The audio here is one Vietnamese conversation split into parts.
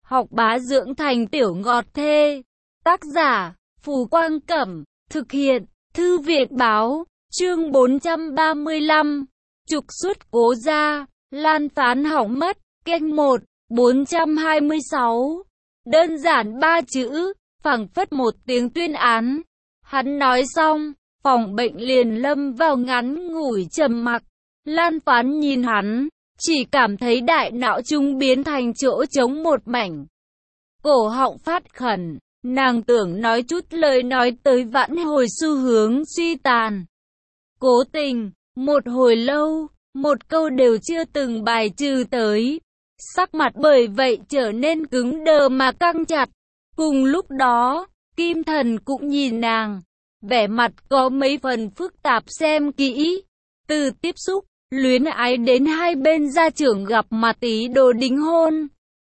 học bá dưỡng thành tiểu ngọt thê. Tác giả, Phù Quang Cẩm, thực hiện, Thư viện Báo, chương 435, trục xuất Cố gia, Lan Phán hỏng mất, kênh 1, 426. Đơn giản 3 chữ, phảng phất một tiếng tuyên án. Hắn nói xong, phòng bệnh liền lâm vào ngắn ngủi trầm mặc. Lan Phán nhìn hắn, chỉ cảm thấy đại não trung biến thành chỗ trống một mảnh. Cổ họng phát khẩn, nàng tưởng nói chút lời nói tới vãn hồi xu hướng suy tàn. Cố Tình, một hồi lâu, một câu đều chưa từng bài trừ tới. Sắc mặt bởi vậy trở nên cứng đờ mà căng chặt. Cùng lúc đó, Kim Thần cũng nhìn nàng, vẻ mặt có mấy phần phức tạp xem kỹ. Từ tiếp xúc, luyến ái đến hai bên gia trưởng gặp mặt tí đồ đính hôn.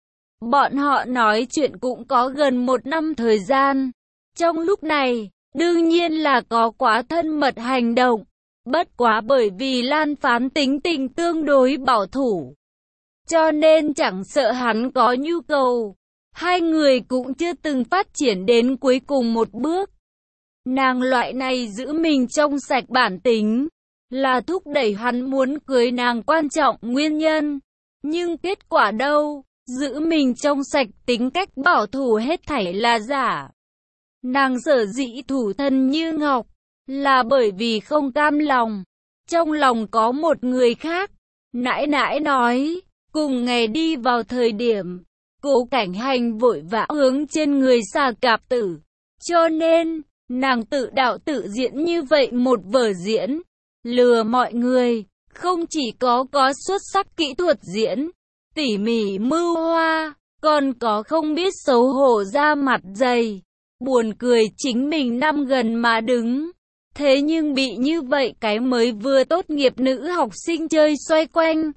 Bọn họ nói chuyện cũng có gần 1 năm thời gian. Trong lúc này, đương nhiên là có quá thân mật hành động. Bất quá bởi vì Lan Phán tính tình tương đối bảo thủ, cho nên chẳng sợ hắn có nhu cầu. Hai người cũng chưa từng phát triển đến cuối cùng một bước. Nàng loại này giữ mình trong sạch bản tính, là thúc đẩy hắn muốn cưới nàng quan trọng nguyên nhân. Nhưng kết quả đâu, giữ mình trong sạch tính cách bảo thủ hết thảy là giả. Nàng sở dĩ thủ thân như ngọc, là bởi vì không cam lòng. Trong lòng có một người khác. Nãi nãi nói, cùng ngày đi vào thời điểm, Cố Cảnh Hành vội vã hướng trên người Xà Cạp Tử. Cho nên, nàng tự đạo tự diễn như vậy một vở diễn, lừa mọi người. Không chỉ có xuất sắc kỹ thuật diễn, tỉ mỉ mưu hoa, còn có không biết xấu hổ ra mặt dày. Buồn cười chính mình năm gần mà đứng. Thế nhưng bị như vậy cái mới vừa tốt nghiệp nữ học sinh chơi xoay quanh.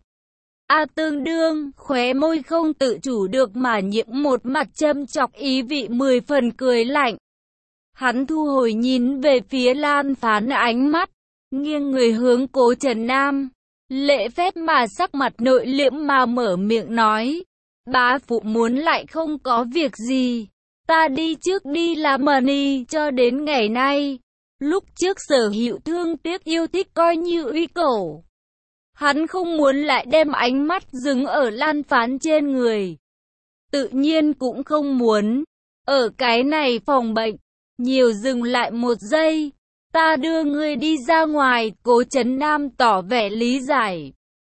Tương đương, khóe môi không tự chủ được mà nhiễm một mặt châm chọc ý vị 10 phần cười lạnh. Hắn thu hồi nhìn về phía Lan Phán ánh mắt, nghiêng người hướng Cố Trần Nam. Lễ phép mà sắc mặt nội liễm mà mở miệng nói. Bá phụ muốn lại không có việc gì. Ta đi trước đi làm money cho đến ngày nay. Lúc trước Sở Hữu thương tiếc yêu thích coi như uy cổ. Hắn không muốn lại đem ánh mắt dừng ở Lan Phán trên người. Tự nhiên cũng không muốn. Ở cái này phòng bệnh, nhiều dừng lại một giây. Ta đưa ngươi đi ra ngoài, Cố Trấn Nam tỏ vẻ lý giải.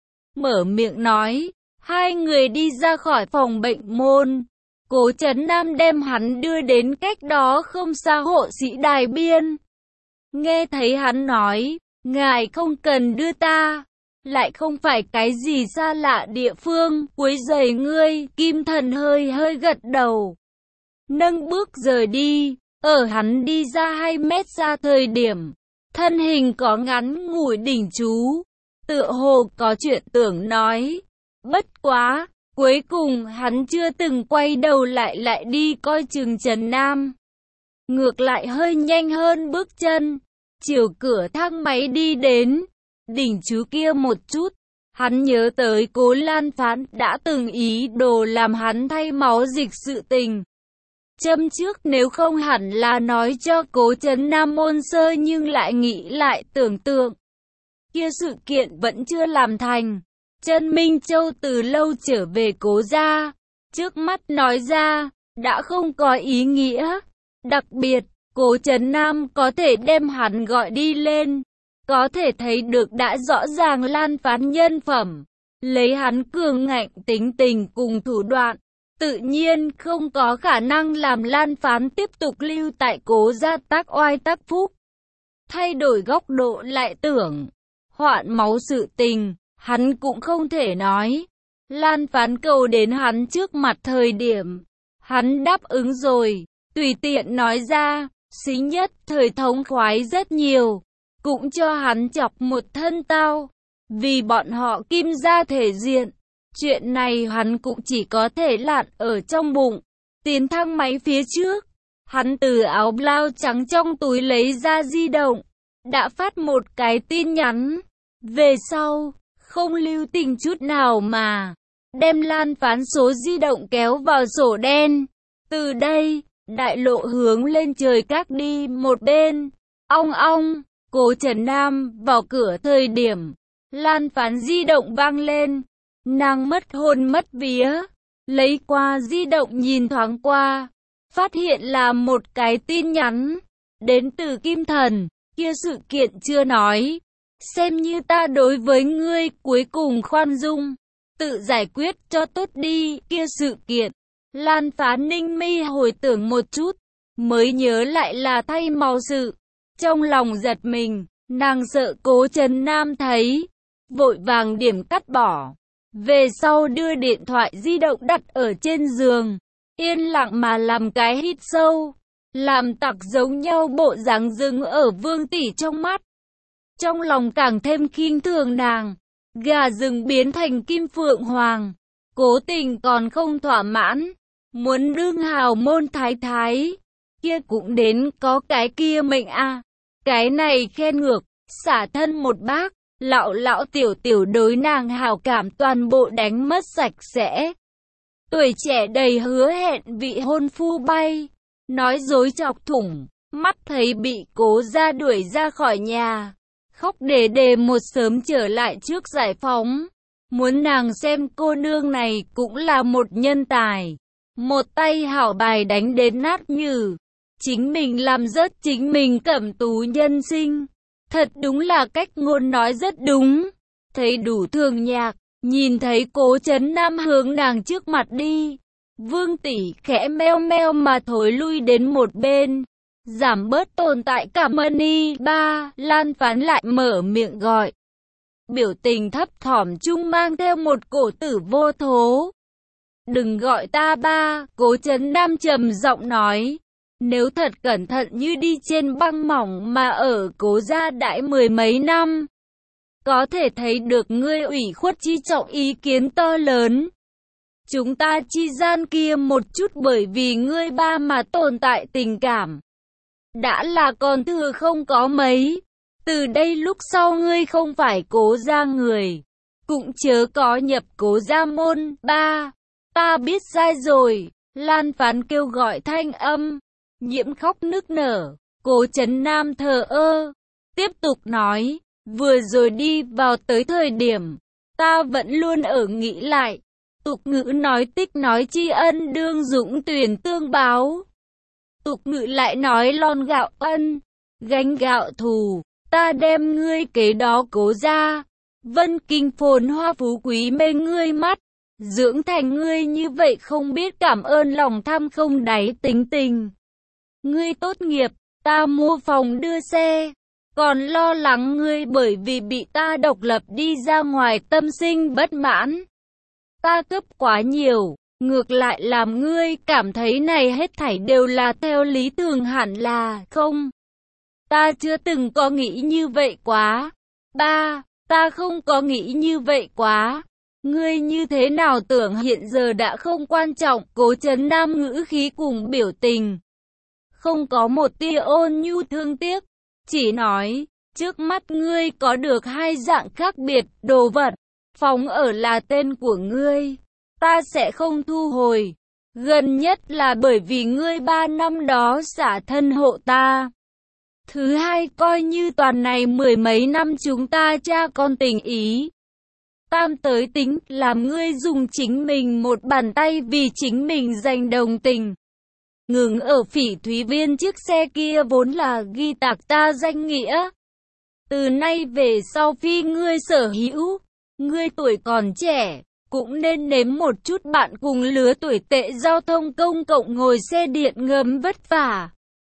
Mở miệng nói, hai người đi ra khỏi phòng bệnh môn. Cố Trấn Nam đem hắn đưa đến cách đó không xa hộ sĩ đài biên. Nghe thấy hắn nói, ngài không cần đưa ta, lại không phải cái gì xa lạ địa phương, quấy rầy ngươi. Kim Thần hơi gật đầu, nâng bước rời đi. Ở hắn đi ra 2 mét ra thời điểm, thân hình có ngắn ngủi đỉnh chú, tựa hồ có chuyện tưởng nói. Bất quá, cuối cùng hắn chưa từng quay đầu lại đi coi chừng Trần Nam. Ngược lại hơi nhanh hơn bước chân, chiều cửa thang máy đi đến. Đỉnh chú kia một chút, hắn nhớ tới Cố Lan Phán đã từng ý đồ làm hắn thay máu dịch sự tình. Châm trước nếu không hẳn là nói cho Cố Trấn Nam ôn sơ, nhưng lại nghĩ lại tưởng tượng. Kia sự kiện vẫn chưa làm thành. Trân Minh Châu từ lâu trở về Cố gia. Trước mắt nói ra, đã không có ý nghĩa. Đặc biệt, Cố Trấn Nam có thể đem hắn gọi đi lên. Có thể thấy được đã rõ ràng Lan Phán nhân phẩm. Lấy hắn cường ngạnh tính tình cùng thủ đoạn, tự nhiên không có khả năng làm Lan Phán tiếp tục lưu tại Cố gia tác oai tác phúc. Thay đổi góc độ lại tưởng, hoạn máu sự tình, hắn cũng không thể nói. Lan Phán cầu đến hắn trước mặt thời điểm, hắn đáp ứng rồi, tùy tiện nói ra, xính nhất thời thống khoái rất nhiều, cũng cho hắn chọc một thân tao. Vì bọn họ Kim gia thể diện, chuyện này hắn cũng chỉ có thể lạn ở trong bụng. Tiến thang máy phía trước, hắn từ áo blau trắng trong túi lấy ra di động, đã phát một cái tin nhắn. Về sau, không lưu tình chút nào mà đem Lan Phán số di động kéo vào sổ đen. Từ đây, đại lộ hướng lên trời các đi một bên. Ong ong, Cố Trấn Nam vào cửa thời điểm Lan Phán di động vang lên. Nàng mất hồn mất vía, lấy qua di động nhìn thoáng qua, phát hiện là một cái tin nhắn đến từ Kim Thần. Kia sự kiện chưa nói, xem như ta đối với ngươi cuối cùng khoan dung, tự giải quyết cho tốt đi. Kia sự kiện, Lan Phán ninh mi hồi tưởng một chút, mới nhớ lại là thay màu sự. Trong lòng giật mình, nàng sợ Cố Trấn Nam thấy, vội vàng điểm cắt bỏ. Về sau đưa điện thoại di động đặt ở trên giường, yên lặng mà làm cái hít sâu, làm tặc giống nhau bộ dáng dừng ở Vương tỷ trong mắt. Trong lòng càng thêm khinh thường nàng, gà rừng biến thành kim phượng hoàng, cố tình còn không thỏa mãn, muốn đương hào môn thái thái, kia cũng đến có cái kia mệnh a. Cái này khen ngược, xả thân một bác, lão tiểu tiểu đối nàng hào cảm toàn bộ đánh mất sạch sẽ. Tuổi trẻ đầy hứa hẹn vị hôn phu bay, nói dối chọc thủng, mắt thấy bị Cố gia đuổi ra khỏi nhà, khóc đề một sớm trở lại trước giải phóng. Muốn nàng xem cô nương này cũng là một nhân tài, một tay hảo bài đánh đến nát nhừ, chính mình làm rớt chính mình cẩm tú nhân sinh. Thật đúng là cách ngôn nói rất đúng. Thấy đủ thường nhạc, nhìn thấy Cố Trấn Nam hướng nàng trước mặt đi, Vương tỷ khẽ meo meo mà thối lui đến một bên, giảm bớt tồn tại cảm ơn y. Ba, Lan Phán lại mở miệng gọi, biểu tình thấp thỏm chung mang theo một cổ tử vô thố. Đừng gọi ta ba, Cố Trấn Nam trầm giọng nói. Nếu thật cẩn thận như đi trên băng mỏng mà ở Cố gia đãi mười mấy năm, có thể thấy được ngươi ủy khuất chi trọng ý kiến to lớn. Chúng ta chi gian kia một chút bởi vì ngươi ba mà tồn tại tình cảm, đã là còn thừa không có mấy. Từ đây lúc sau ngươi không phải Cố gia người, cũng chớ có nhập Cố gia môn. Ba, ta biết sai rồi. Lan Phán kêu gọi thanh âm nhiễm khóc nức nở. Cố Trấn Nam thờ ơ, tiếp tục nói, vừa rồi đi vào tới thời điểm, ta vẫn luôn ở nghĩ lại, tục ngữ nói tích nói tri ân đương dũng tuyển tương báo. Tục ngữ lại nói lon gạo ân, gánh gạo thù, ta đem ngươi kế đó Cố gia, Vân Kinh phồn hoa phú quý mê ngươi mắt, dưỡng thành ngươi như vậy không biết cảm ơn lòng tham không đáy tính tình. Ngươi tốt nghiệp, ta mua phòng đưa xe, còn lo lắng ngươi bởi vì bị ta độc lập đi ra ngoài tâm sinh bất mãn. Ta cấp quá nhiều, ngược lại làm ngươi cảm thấy này hết thảy đều là theo lý thường hẳn là không. Ta chưa từng có nghĩ như vậy quá. Ba, ta không có nghĩ như vậy quá. Ngươi như thế nào tưởng hiện giờ đã không quan trọng. Cố Trấn Nam ngữ khí cùng biểu tình không có một tia ôn nhu thương tiếc, chỉ nói, trước mắt ngươi có được hai dạng khác biệt đồ vật, phòng ở là tên của ngươi, ta sẽ không thu hồi, gần nhất là bởi vì ngươi 3 năm đó xả thân hộ ta. Thứ hai coi như toàn này mười mấy năm chúng ta cha con tình ý. Tam tới tính làm ngươi dùng chính mình một bàn tay vì chính mình giành đồng tình. Ngừng ở Phỉ Thúy Viên chiếc xe kia vốn là ghi tạc ta danh nghĩa. Từ nay về sau phi ngươi sở hữu, ngươi tuổi còn trẻ, cũng nên nếm một chút bạn cùng lứa tuổi tệ giao thông công cộng ngồi xe điện ngầm vất vả.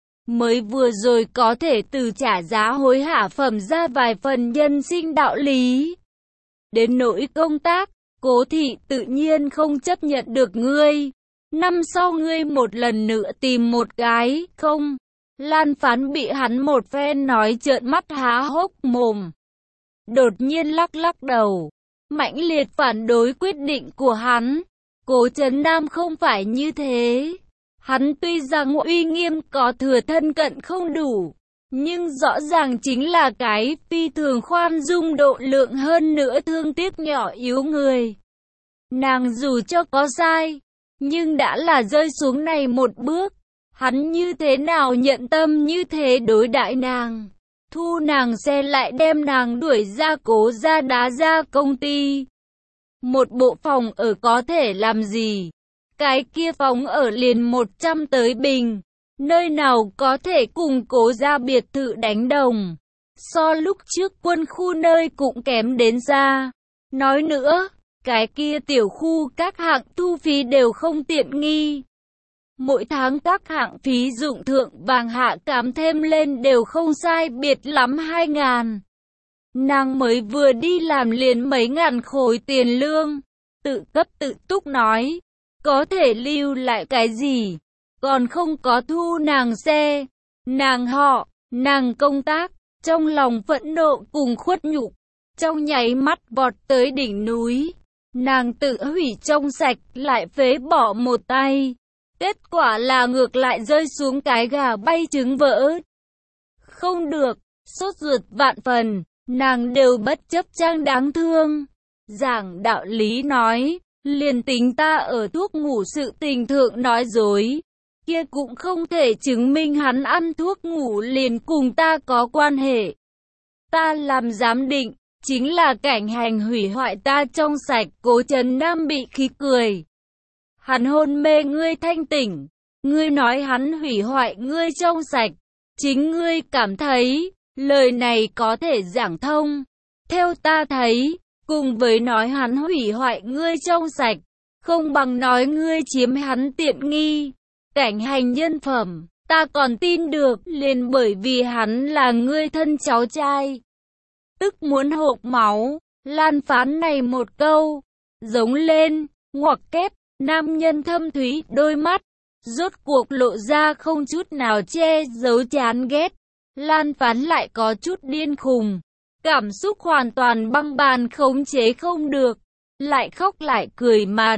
Mới vừa rồi có thể từ trả giá hối hả phẩm ra vài phần nhân sinh đạo lý. Đến nỗi công tác, Cố thị tự nhiên không chấp nhận được ngươi. Năm sau ngươi một lần nữa tìm một cái, không? Lan Phán bị hắn một phen nói trợn mắt há hốc mồm. Đột nhiên lắc đầu, mãnh liệt phản đối quyết định của hắn. Cố Trấn Nam không phải như thế. Hắn tuy rằng uy nghiêm có thừa thân cận không đủ, nhưng rõ ràng chính là cái phi thường khoan dung độ lượng hơn nữa thương tiếc nhỏ yếu người. Nàng dù cho có sai, nhưng đã là rơi xuống này một bước. Hắn như thế nào nhận tâm như thế đối đãi nàng. Thu nàng xe lại đem nàng đuổi ra Cố gia đá ra công ty. Một bộ phòng ở có thể làm gì? Cái kia phòng ở liền 100 tới bình. Nơi nào có thể cùng Cố gia biệt thự đánh đồng. So lúc trước quân khu nơi cũng kém đến xa. Nói nữa, cái kia tiểu khu các hạng thu phí đều không tiện nghi. Mỗi tháng các hạng phí dụng thượng vàng hạ cám thêm lên đều không sai biệt lắm 2.000. Nàng mới vừa đi làm liền mấy ngàn khối tiền lương. Tự cấp tự túc nói, có thể lưu lại cái gì, còn không có thu nàng xe, nàng họ, nàng công tác. Trong lòng phẫn nộ cùng khuất nhục, trong nháy mắt vọt tới đỉnh núi. Nàng tự hủy trong sạch lại phế bỏ một tay. Kết quả là ngược lại rơi xuống cái gà bay trứng vỡ. Không được, sốt ruột vạn phần, nàng đều bất chấp trang đáng thương. Giảng đạo lý nói, liền tính ta ở thuốc ngủ sự tình thượng nói dối, kia cũng không thể chứng minh hắn ăn thuốc ngủ liền cùng ta có quan hệ. Ta làm giám định, chính là cảnh hành hủy hoại ta trong sạch. Cố Trấn Nam bị khí cười. Hắn hôn mê ngươi thanh tỉnh, ngươi nói hắn hủy hoại ngươi trong sạch, chính ngươi cảm thấy, lời này có thể giảng thông. Theo ta thấy, cùng với nói hắn hủy hoại ngươi trong sạch, không bằng nói ngươi chiếm hắn tiện nghi. Cảnh hành nhân phẩm, ta còn tin được, liền bởi vì hắn là ngươi thân cháu trai. Tức muốn hộc máu, Lan phán này một câu, giống lên, ngoặc kép, nam nhân thâm thúy đôi mắt, rốt cuộc lộ ra không chút nào che giấu chán ghét. Lan phán lại có chút điên khùng, cảm xúc hoàn toàn băng bàn khống chế không được, lại khóc lại cười mà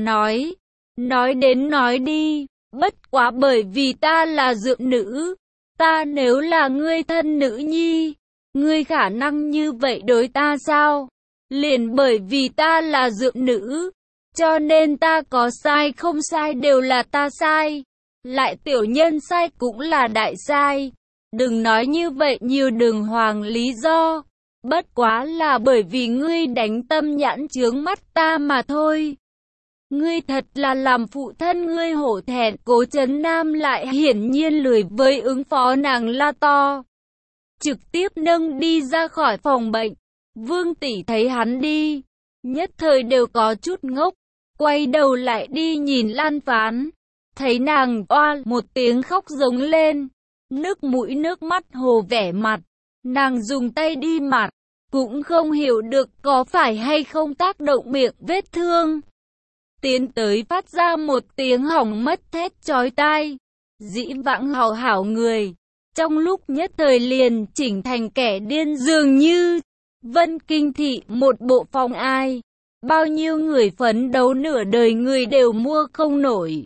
nói đến nói đi. Bất quá bởi vì ta là dượng nữ, ta nếu là ngươi thân nữ nhi, ngươi khả năng như vậy đối ta sao? Liền bởi vì ta là dượng nữ, cho nên ta có sai không sai đều là ta sai, lại tiểu nhân sai cũng là đại sai. Đừng nói như vậy nhiều đường hoàng lý do, bất quá là bởi vì ngươi đánh tâm nhãn chướng mắt ta mà thôi. Ngươi thật là làm phụ thân ngươi hổ thẹn. Cố Trấn Nam lại hiển nhiên lười với ứng phó, nàng la to, trực tiếp nâng đi ra khỏi phòng bệnh. Vương tỷ thấy hắn đi, nhất thời đều có chút ngốc, quay đầu lại đi nhìn Lan Phán, thấy nàng oa một tiếng khóc giống lên, nước mũi nước mắt hồ vẻ mặt, nàng dùng tay đi mặt, cũng không hiểu được có phải hay không tác động miệng vết thương. Tiến tới phát ra một tiếng hỏng mất thét chói tai. Dĩ vãng hảo hảo người, trong lúc nhất thời liền chỉnh thành kẻ điên dường như. Vân Kinh Thị một bộ phòng ai, bao nhiêu người phấn đấu nửa đời người đều mua không nổi.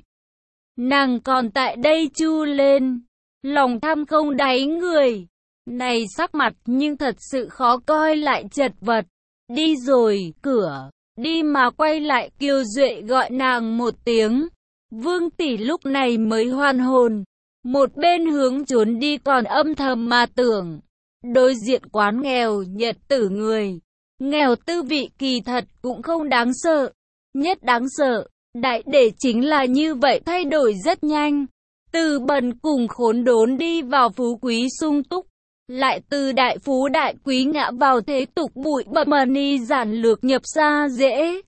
Nàng còn tại đây chu lên, lòng tham không đáy người. Này sắc mặt nhưng thật sự khó coi lại chật vật. Đi rồi, cửa. Đi mà quay lại Kiều Duệ gọi nàng một tiếng. Vương tỷ lúc này mới hoàn hồn. Một bên hướng trốn đi còn âm thầm mà tưởng. Đối diện quán nghèo nhật tử người. Nghèo tư vị kỳ thật cũng không đáng sợ. Nhất đáng sợ, đại để chính là như vậy thay đổi rất nhanh. Từ bần cùng khốn đốn đi vào phú quý sung túc. Lại từ đại phú đại quý ngã vào thế tục bụi bặm money giản lược nhập xa dễ.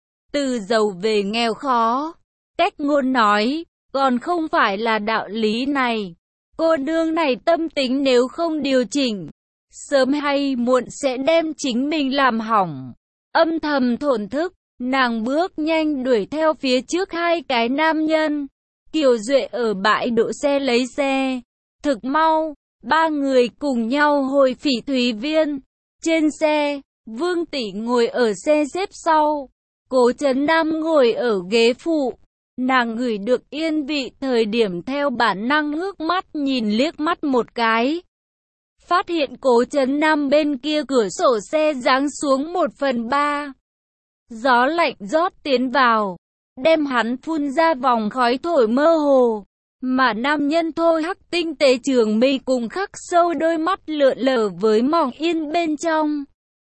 Từ giàu về nghèo khó. Cách ngôn nói, còn không phải là đạo lý này. Cô nương này tâm tính nếu không điều chỉnh, sớm hay muộn sẽ đem chính mình làm hỏng. Âm thầm thổn thức, nàng bước nhanh đuổi theo phía trước hai cái nam nhân. Kiều Duệ ở bãi đỗ xe lấy xe. Thực mau, ba người cùng nhau hồi Phỉ Thúy Viên. Trên xe, Vương tỷ ngồi ở xe xếp sau, Cố Trấn Nam ngồi ở ghế phụ. Nàng ngửi được yên vị thời điểm theo bản năng ngước mắt nhìn liếc mắt một cái. Phát hiện Cố Trấn Nam bên kia cửa sổ xe giáng xuống 1/3. Gió lạnh rót tiến vào, đem hắn phun ra vòng khói thổi mơ hồ. Mà nam nhân Thôi Hắc tinh tế trường mi cùng khắc sâu đôi mắt lượn lờ với mỏng yên bên trong.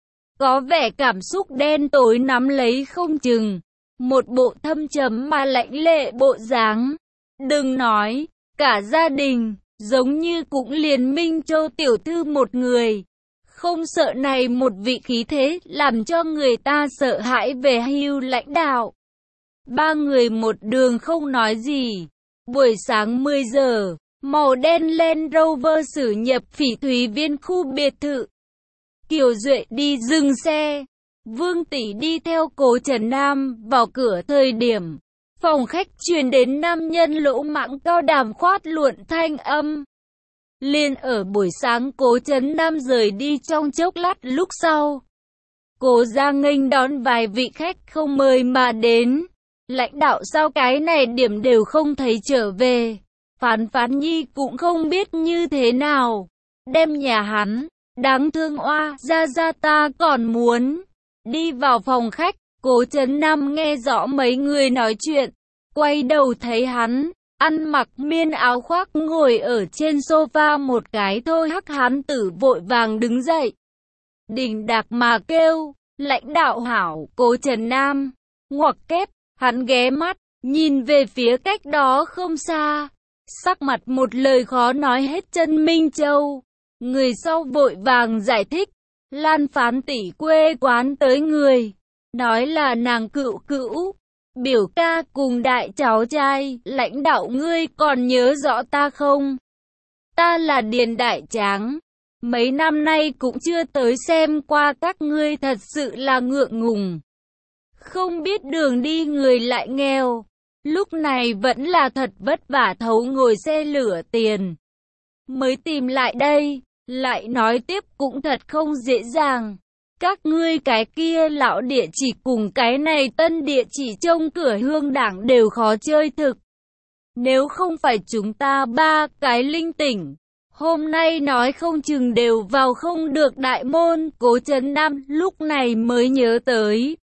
Có vẻ cảm xúc đen tối nắm lấy không chừng. Một bộ thâm trầm mà lạnh lệ bộ dáng. Đừng nói, cả gia đình, giống như cũng liền Minh Châu tiểu thư một người. Không sợ này một vị khí thế làm cho người ta sợ hãi về hưu lãnh đạo. Ba người một đường không nói gì. Buổi sáng 10 giờ, màu đen Land Rover xử nhập Phỉ Thúy Viên khu biệt thự. Kiều Duệ đi dừng xe. Vương Tỷ đi theo Cố Trần Nam vào cửa thời điểm. Phòng khách truyền đến nam nhân lỗ mãng cao đàm khoát luận thanh âm. Liên ở buổi sáng Cố Trấn Nam rời đi trong chốc lát lúc sau. Cố ra nghênh đón vài vị khách không mời mà đến. Lãnh đạo sao cái này điểm đều không thấy trở về. Phán Phán Nhi cũng không biết như thế nào. Đem nhà hắn, đáng thương oa, ra ta còn muốn. Đi vào phòng khách, Cố Trấn Nam nghe rõ mấy người nói chuyện. Quay đầu thấy hắn, ăn mặc miên áo khoác ngồi ở trên sofa một cái Thôi Hắc hắn tử vội vàng đứng dậy. Đình đạc mà kêu, lãnh đạo hảo, Cố Trần Nam. Ngoặc kép, hắn ghé mắt, nhìn về phía cách đó không xa. Sắc mặt một lời khó nói hết chân Minh Châu. Người sau vội vàng giải thích. Lan Phán tỷ quê quán tới người. Nói là nàng cựu cữu. Biểu ca cùng đại cháu trai, lãnh đạo ngươi còn nhớ rõ ta không? Ta là Điền Đại Tráng. Mấy năm nay cũng chưa tới xem qua các ngươi, thật sự là ngượng ngùng. Không biết đường đi người lại nghèo. Lúc này vẫn là thật vất vả thấu ngồi xe lửa tiền. Mới tìm lại đây, lại nói tiếp cũng thật không dễ dàng. Các ngươi cái kia lão địa chỉ cùng cái này tân địa chỉ trông cửa Hương Đảng đều khó chơi thực. Nếu không phải chúng ta ba cái linh tỉnh, hôm nay nói không chừng đều vào không được đại môn. Cố Trấn Nam lúc này mới nhớ tới.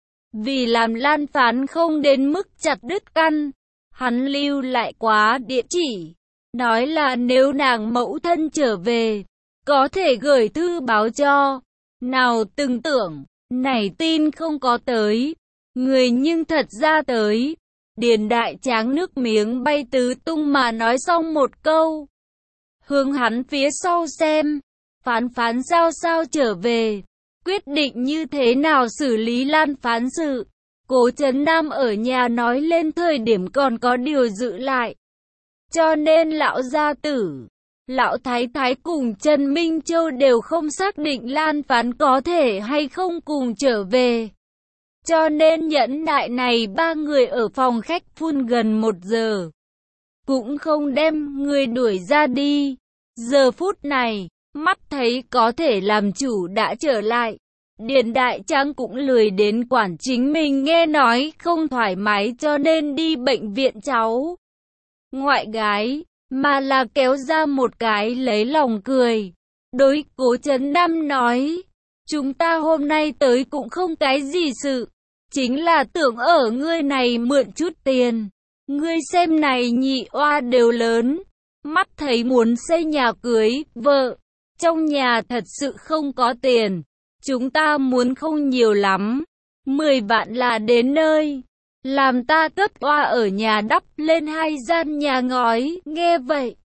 Vì làm Lan Phán không đến mức chặt đứt căn, hắn lưu lại quá địa chỉ. Nói là nếu nàng mẫu thân trở về, có thể gửi thư báo cho. Nào từng tưởng, này tin không có tới, người nhưng thật ra tới. Điền Đại Tráng nước miếng bay tứ tung mà nói xong một câu. Hướng hắn phía sau xem, Phán sao trở về, quyết định như thế nào xử lý Lan Phán sự. Cố Trấn Nam ở nhà nói lên thời điểm còn có điều giữ lại. Cho nên lão gia tử, lão thái thái cùng Trần Minh Châu đều không xác định Lan Phán có thể hay không cùng trở về. Cho nên nhẫn nại này ba người ở phòng khách phun gần 1 giờ. Cũng không đem người đuổi ra đi. Giờ phút này, mắt thấy có thể làm chủ đã trở lại. Điền Đại Tráng cũng lười đến quản chính mình, nghe nói không thoải mái cho nên đi bệnh viện cháu ngoại gái, mà là kéo ra một cái lấy lòng cười. Đối Cố Trấn Nam nói, chúng ta hôm nay tới cũng không cái gì sự, chính là tưởng ở ngươi này mượn chút tiền. Ngươi xem này nhị oa đều lớn, mắt thấy muốn xây nhà cưới vợ, trong nhà thật sự không có tiền. Chúng ta muốn không nhiều lắm, 10 vạn là đến nơi. Làm ta cấp oa ở nhà đắp lên 2 gian nhà ngói. Nghe vậy,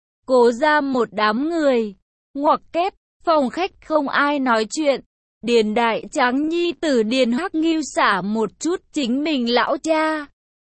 Cố ra một đám người. Ngoặc kép, phòng khách không ai nói chuyện. Điền Đại Tráng nhi tử Điền Hắc Ngưu xả một chút chính mình lão cha.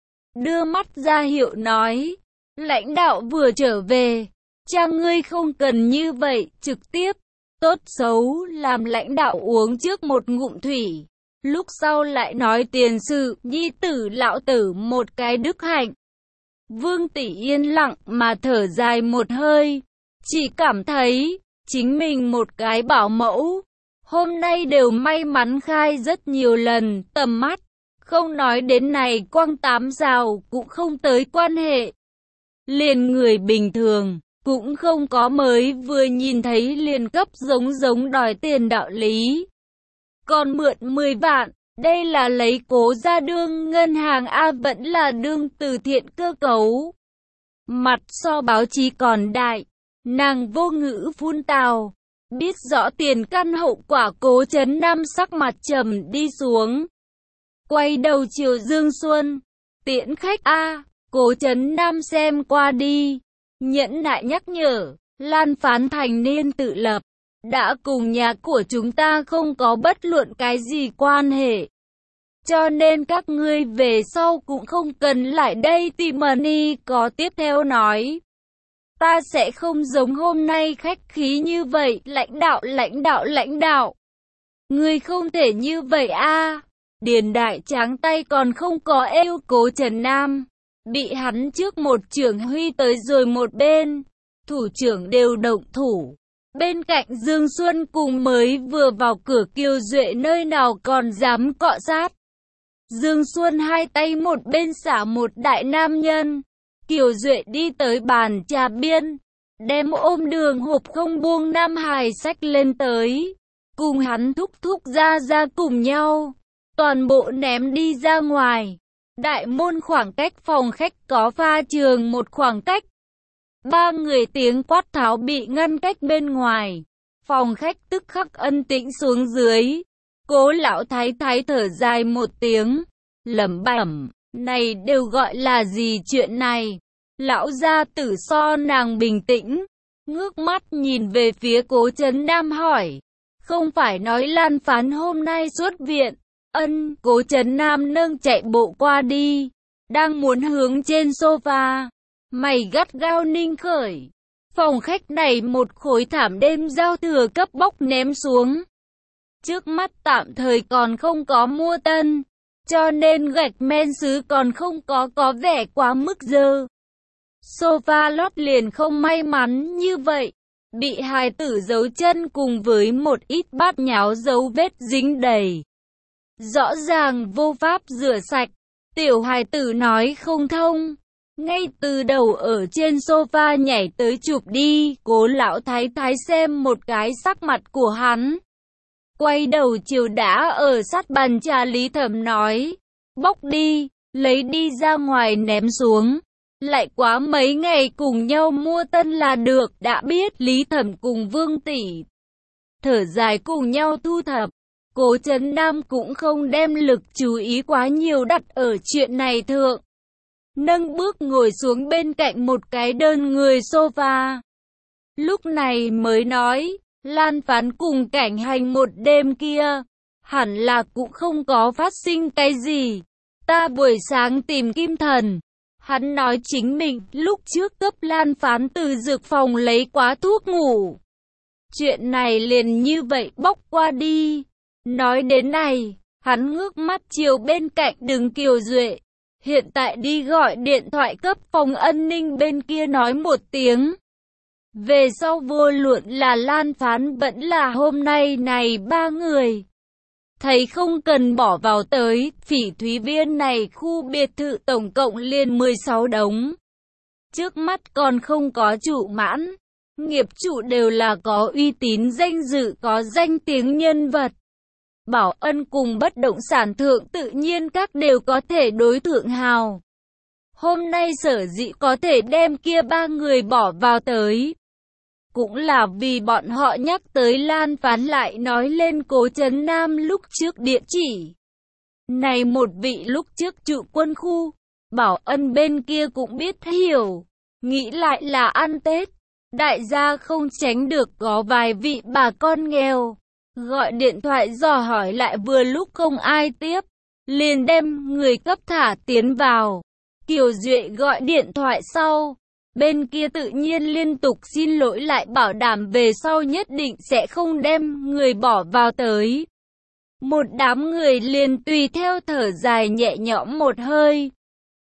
Đưa mắt ra hiệu nói, lãnh đạo vừa trở về, cha ngươi không cần như vậy, trực tiếp. Tốt xấu làm lãnh đạo uống trước một ngụm thủy, lúc sau lại nói tiền sự. Nhi tử lão tử một cái đức hạnh. Vương Tỷ yên lặng mà thở dài một hơi, chỉ cảm thấy chính mình một cái bảo mẫu hôm nay đều may mắn khai rất nhiều lần tầm mắt, không nói đến này quang 8 rào cũng không tới quan hệ. Liền người bình thường cũng không có mới vừa nhìn thấy liền cấp giống đòi tiền đạo lý. Còn mượn 10 vạn, Đây là lấy Cố Gia đương ngân hàng A vẫn là đương từ thiện cơ cấu. Mặt so báo chí còn đại, nàng vô ngữ phun tào. Biết rõ tiền căn hậu quả, Cố Chấn Nam sắc mặt trầm đi xuống. Quay đầu chiều Dương Xuân, tiễn khách a. Cố Chấn Nam xem qua đi, nhẫn nại nhắc nhở, Lan Phán thành niên tự lập, đã cùng nhà của chúng ta không có bất luận cái gì quan hệ. Cho nên các ngươi về sau cũng không cần lại đây tìm money. Có tiếp theo nói, ta sẽ không giống hôm nay khách khí như vậy, lãnh đạo. Ngươi không thể như vậy a. Điền Đại Tráng tay còn không có eo. Cố Trần Nam bị hắn trước một trưởng huy tới rồi một bên, thủ trưởng đều động thủ. Bên cạnh Dương Xuân cùng mới vừa vào cửa Kiều Duệ nơi nào còn dám cọ sát. Dương Xuân hai tay một bên xả một đại nam nhân. Kiều Duệ đi tới bàn trà biên, đem ôm đường hộp không buông nam hài xách lên tới, cùng hắn thúc ra cùng nhau, toàn bộ ném đi ra ngoài. Đại môn khoảng cách phòng khách có pha trường một khoảng cách. Ba người tiếng quát tháo bị ngăn cách bên ngoài. Phòng khách tức khắc ân tĩnh xuống dưới. Cố lão thái thái thở dài một tiếng, lẩm bẩm, này đều gọi là gì chuyện này? Lão gia tử so nàng bình tĩnh, ngước mắt nhìn về phía Cố Trấn Nam hỏi, không phải nói Lan Phán hôm nay xuất viện? Ân. Cố Trấn Nam nâng chạy bộ qua đi, đang muốn hướng trên sofa, mày gắt gao ninh khởi. Phòng khách này một khối thảm đêm giao thừa cấp bóc ném xuống. Trước mắt tạm thời còn không có mua tân, cho nên gạch men sứ còn không có vẻ quá mức dơ. Sofa lót liền không may mắn như vậy, bị hài tử dấu chân cùng với một ít bát nháo dấu vết dính đầy. Rõ ràng vô pháp rửa sạch, tiểu hài tử nói không thông, ngay từ đầu ở trên sofa nhảy tới chụp đi. Cố lão thái thái xem một cái sắc mặt của hắn, quay đầu chiều đã ở sát bàn trà Lý Thẩm nói, bóc đi, lấy đi ra ngoài ném xuống, lại quá mấy ngày cùng nhau mua tân là được. Đã biết. Lý Thẩm cùng Vương tỷ thở dài cùng nhau thu thập. Cố Trấn Nam cũng không đem lực chú ý quá nhiều đặt ở chuyện này thượng, nâng bước ngồi xuống bên cạnh một cái đơn người sofa. Lúc này mới nói, Lan Phán cùng Cảnh Hành một đêm kia, hẳn là cũng không có phát sinh cái gì. Ta buổi sáng tìm Kim Thần, hắn nói chính mình lúc trước cấp Lan Phán từ dược phòng lấy quá thuốc ngủ. Chuyện này liền như vậy bóc qua đi. Nói đến này, hắn ngước mắt chiều bên cạnh Đường Kiều Duệ. Hiện tại đi gọi điện thoại cấp phòng an ninh bên kia nói một tiếng. Về sau vô luận là Lan Phán vẫn là hôm nay này ba người, thấy không cần bỏ vào tới. Phỉ Thúy Viên này khu biệt thự tổng cộng liền 16 đống. Trước mắt còn không có trụ mãn. Nghiệp chủ đều là có uy tín danh dự, có danh tiếng nhân vật. Bảo ân cùng bất động sản thượng tự nhiên các đều có thể đối thượng hào. Hôm nay sở dĩ có thể đem kia ba người bỏ vào tới, cũng là vì bọn họ nhắc tới Lan Phán, lại nói lên Cố Trấn Nam lúc trước địa chỉ. Này một vị lúc trước trụ quân khu, Bảo ân bên kia cũng biết hiểu. Nghĩ lại là ăn Tết, đại gia không tránh được có vài vị bà con nghèo gọi điện thoại dò hỏi, lại vừa lúc không ai tiếp, liền đem người cấp thả tiến vào. Kiều Duệ gọi điện thoại sau, bên kia tự nhiên liên tục xin lỗi, lại bảo đảm về sau nhất định sẽ không đem người bỏ vào tới. Một đám người liền tùy theo thở dài nhẹ nhõm một hơi.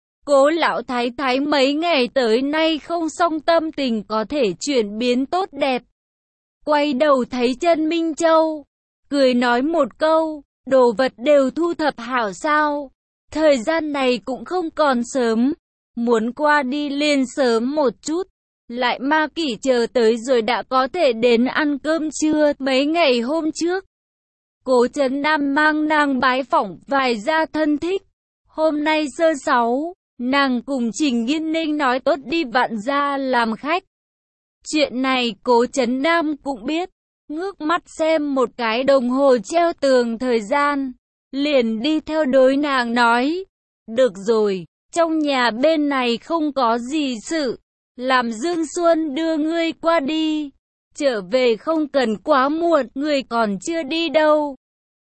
Cố lão thái thái mấy ngày tới nay không xong, tâm tình có thể chuyển biến tốt đẹp. Quay đầu thấy Trân Minh Châu, cười nói một câu, đồ vật đều thu thập hảo sao? Thời gian này cũng không còn sớm, muốn qua đi liền sớm một chút. Lại ma kỷ chờ tới rồi đã có thể đến ăn cơm trưa. Mấy ngày hôm trước, Cố Trấn Nam mang nàng bái phỏng vài gia thân thích. Hôm nay sơ sáu, nàng cùng Trình Nghiên Ninh nói tốt đi Vạn Gia làm khách. Chuyện này Cố Trấn Nam cũng biết, ngước mắt xem một cái đồng hồ treo tường thời gian, liền đi theo đối nàng nói, được rồi, trong nhà bên này không có gì sự, làm Dương Xuân đưa ngươi qua đi, trở về không cần quá muộn, ngươi còn chưa đi đâu.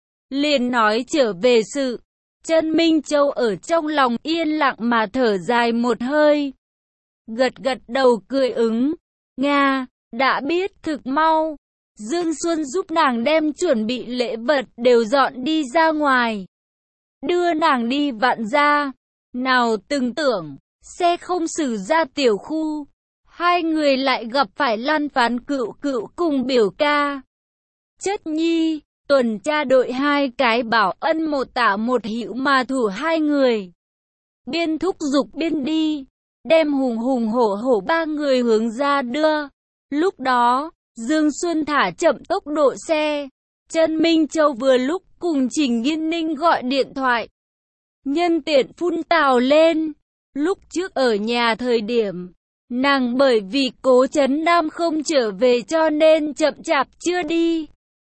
Liền nói trở về sự, Trần Minh Châu ở trong lòng yên lặng mà thở dài một hơi, gật gật đầu cười ứng, Nga, đã biết, thực mau. Dương Xuân giúp nàng đem chuẩn bị lễ vật đều dọn đi ra ngoài, đưa nàng đi Vạn Gia. Nào từng tưởng, xe không xử ra tiểu khu, hai người lại gặp phải Lan Phán Cựu Cựu cùng biểu ca Chất Nhi, tuần tra đội hai cái bảo ân một tả một hữu mà thủ hai người. Biên thúc giục biên đi, đem hùng hùng hổ hổ ba người hướng ra đưa. Lúc đó, Dương Xuân thả chậm tốc độ xe. Trần Minh Châu vừa lúc cùng Trình Nghiên Ninh gọi điện thoại. Nhân tiện phun tào lên. Lúc trước ở nhà thời điểm, nàng bởi vì Cố Trấn Nam không trở về cho nên chậm chạp chưa đi.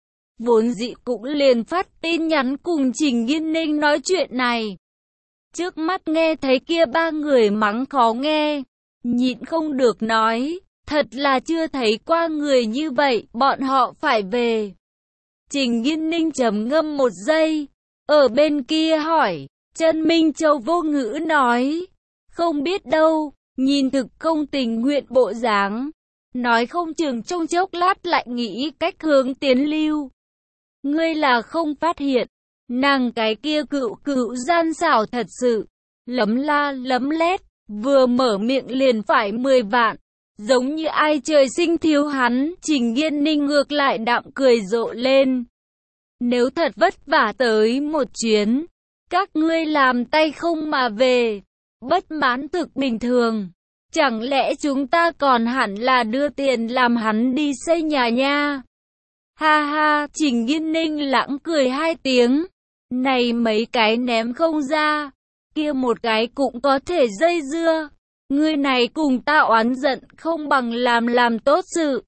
Vốn dĩ cũng liền phát tin nhắn cùng Trình Nghiên Ninh nói chuyện này. Trước mắt nghe thấy kia ba người mắng khó nghe, nhịn không được nói, thật là chưa thấy qua người như vậy, bọn họ phải về. Trình Nghiên Ninh trầm ngâm một giây, ở bên kia hỏi, Trần Minh Châu vô ngữ nói, không biết đâu, nhìn thực không tình nguyện bộ dáng, nói không chừng trong chốc lát lại nghĩ cách hướng tiến lưu. Ngươi là không phát hiện, nàng cái kia Cựu Cựu gian xảo thật sự, lấm la lấm lét, vừa mở miệng liền phải 10 vạn, giống như ai trời sinh thiếu hắn. Trình Nghiên Ninh ngược lại đạm cười rộ lên. Nếu thật vất vả tới một chuyến, các ngươi làm tay không mà về, bất mãn thực bình thường, chẳng lẽ chúng ta còn hẳn là đưa tiền làm hắn đi xây nhà nha. Ha ha, Trình Nghiên Ninh lãng cười hai tiếng, này mấy cái ném không ra, kia một cái cũng có thể dây dưa, ngươi này cùng ta oán giận không bằng làm tốt sự,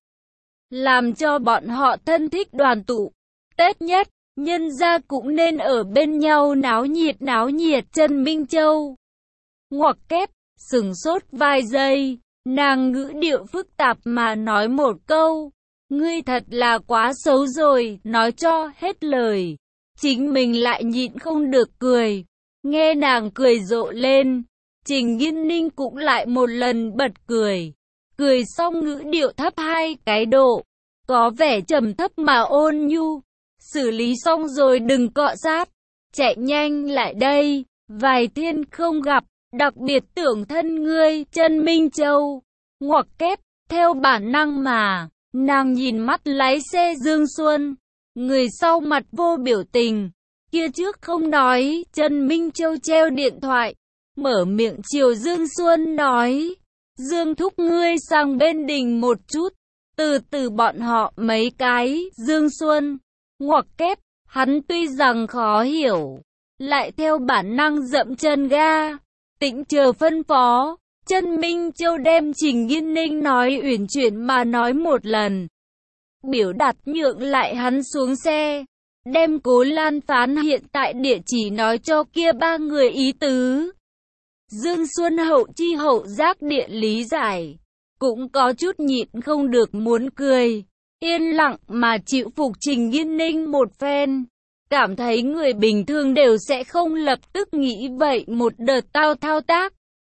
làm cho bọn họ thân thích đoàn tụ, Tết nhất, nhân gia cũng nên ở bên nhau náo nhiệt. Trần Minh Châu ngoặc kép, sừng sốt vài giây, nàng ngữ điệu phức tạp mà nói một câu, ngươi thật là quá xấu rồi, nói cho hết lời, chính mình lại nhịn không được cười. Nghe nàng cười rộ lên, Trình Nghiên Ninh cũng lại một lần bật cười. Cười xong ngữ điệu thấp hai cái độ, có vẻ trầm thấp mà ôn nhu. Xử lý xong rồi đừng cọ sát, chạy nhanh lại đây, vài thiên không gặp, đặc biệt tưởng thân ngươi. Trần Minh Châu ngoặc kép, theo bản năng mà, nàng nhìn mắt lái xe Dương Xuân, người sau mặt vô biểu tình. Kia trước không nói, Trần Minh Châu treo điện thoại, mở miệng chiều Dương Xuân nói, Dương thúc ngươi sang bên đình một chút, từ từ bọn họ mấy cái. Dương Xuân ngoặc kép, hắn tuy rằng khó hiểu, lại theo bản năng dậm chân ga, tĩnh chờ phân phó. Trần Minh Châu đem Trình Nghiên Ninh nói uyển chuyển mà nói một lần, biểu đạt nhượng lại hắn xuống xe, đem Cố Lan Phán hiện tại địa chỉ nói cho kia ba người ý tứ. Dương Xuân hậu chi hậu giác địa lý giải, cũng có chút nhịn không được muốn cười, yên lặng mà chịu phục Trình Nghiên Ninh một phen, cảm thấy người bình thường đều sẽ không lập tức nghĩ vậy một đợt thao tác.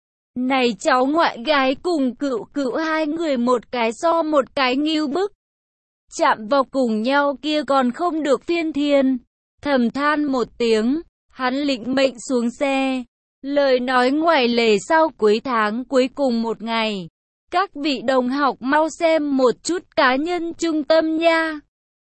Này cháu ngoại gái cùng Cựu Cựu hai người một cái so một cái ngưu bức, chạm vào cùng nhau kia còn không được phiên thiên. Thầm than một tiếng, hắn lĩnh mệnh xuống xe. Lời nói ngoài lề, sau cuối tháng cuối cùng một ngày, các vị đồng học mau xem một chút cá nhân trung tâm nha.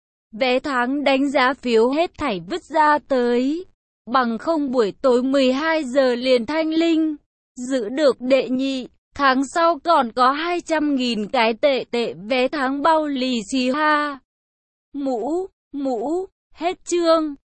Vé tháng đánh giá phiếu hết thảy vứt ra tới, bằng không buổi tối 12 giờ liền thanh linh. Giữ được đệ nhị, tháng sau còn có 200.000 cái tệ vé tháng bao lì xì ha. Mũ, Hết chương.